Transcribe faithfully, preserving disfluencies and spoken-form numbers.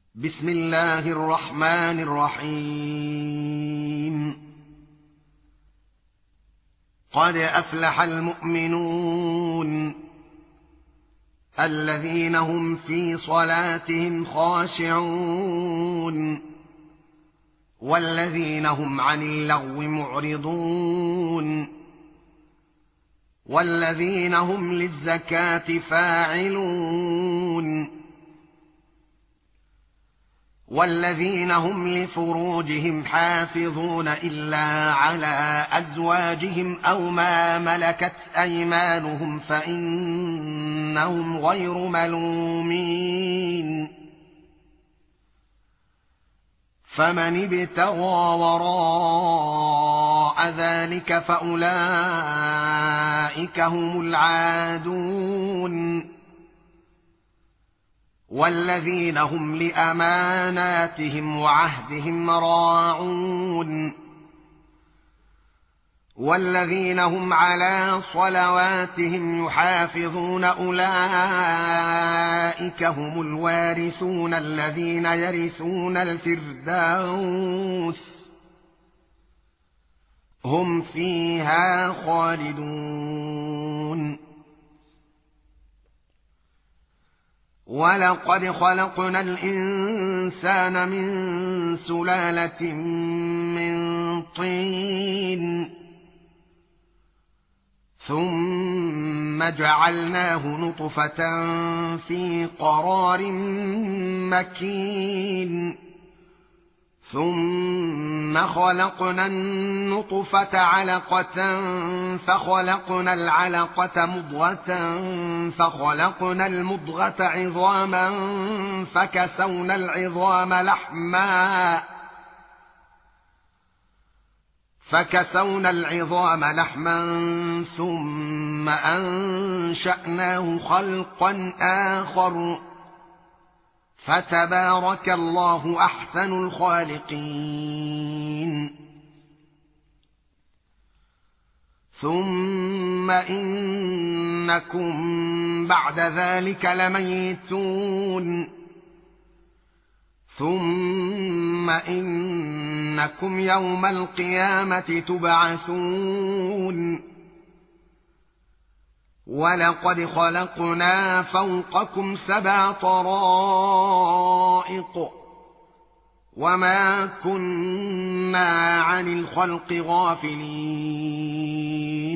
بسم الله الرحمن الرحيم قد أفلح المؤمنون الذين هم في صلاتهم خاشعون والذين هم عن اللغو معرضون والذين هم للزكاة فاعلون والذين هم لفروجهم حافظون إلا على أزواجهم أو ما ملكت أيمانهم فإنهم غير ملومين فمن ابتغى وراء ذلك فأولئك هم العادون والذين هم لأماناتهم وعهدهم راعون والذين هم على صلواتهم يحافظون أولئك هم الوارثون الذين يرثون الفردوس هم فيها خالدون ولقد خلقنا الإنسان من سلالة من طين ثم جعلناه نطفة في قرار مكين ثم خلقنا النطفة علقة فخلقنا العلقة مضغة فخلقنا المضغة عظاما فكسونا العظام لحما فكسونا العظام لحما ثم أنشأناه خلقا آخر فتبارك الله أحسن الخالقين ثم إنكم بعد ذلك لميتون ثم إنكم يوم القيامة تبعثون ولقد خلقنا فوقكم سبع طرائق وما كنا عن الخلق غافلين